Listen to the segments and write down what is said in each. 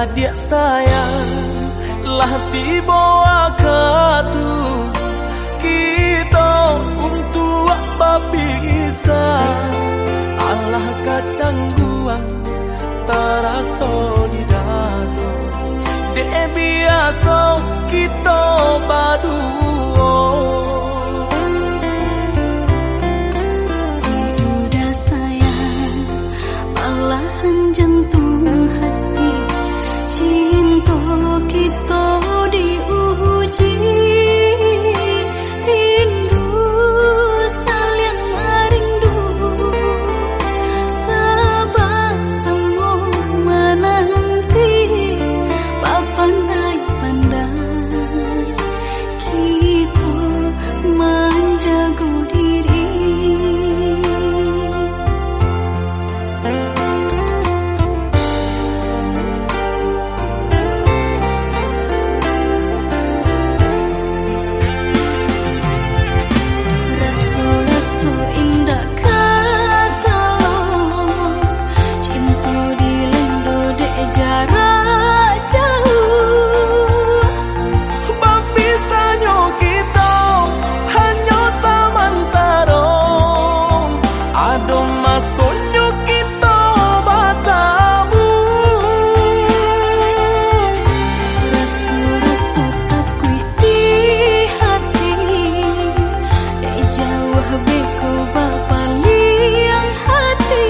adik sayang, lah tiba waktu kita untuk bisa. Allah kacang guang terasa di dada. Dek biasa kita berdua. Udah sayang, malahan jantung hati. Cinta kita diuji. Rindu saling rindu. Sabar semua menanti. Pandai-pandai kita menjaga diri. Rasa-rasa indah kata cinta dilendo dek jarak jauh. Maksudnya kita bertemu. Rasa-rasa takut di hati. Dek jauh beko bapaliang hati.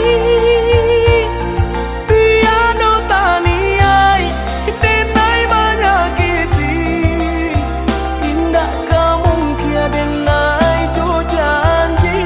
Tiada taniai denai menyakiti. Indah kamu kia denai jo janji.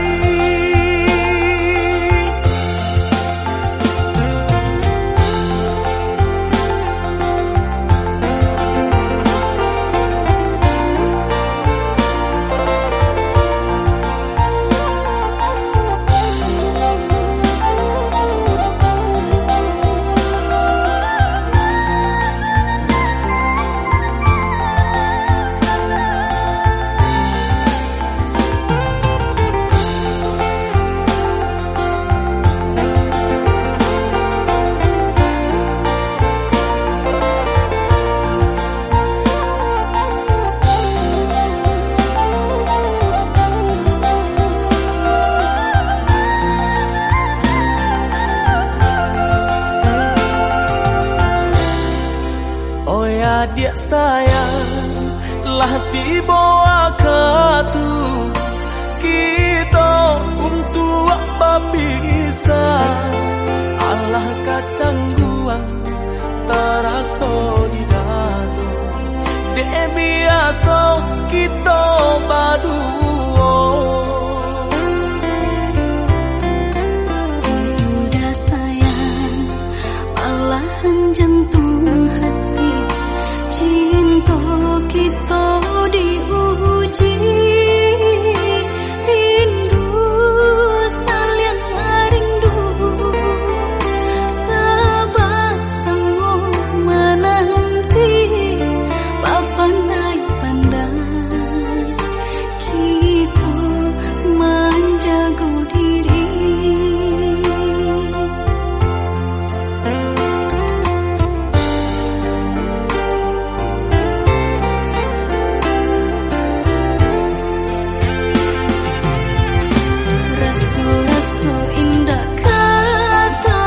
Adik sayang, lah tiba waktu kita untuk bisa. Allah kacang guang terasa di dada. Dek biasa kita berdua. Udah sayang, malahan jantung hati. Cinta kita diuji. Rindu saling rindu. Sabar semua menanti. Pandai-pandai kita menjaga diri. Rasa-rasa indah kata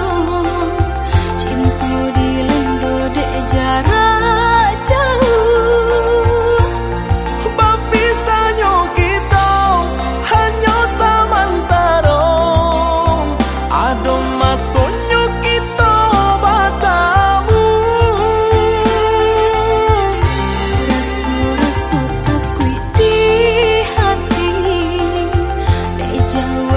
cinta dilendo dek jarak jauh. Berpisahnya kita hanya sementara. Ada maksudnya kita bertemu. Rasa-rasa takut di hati. Dek jauh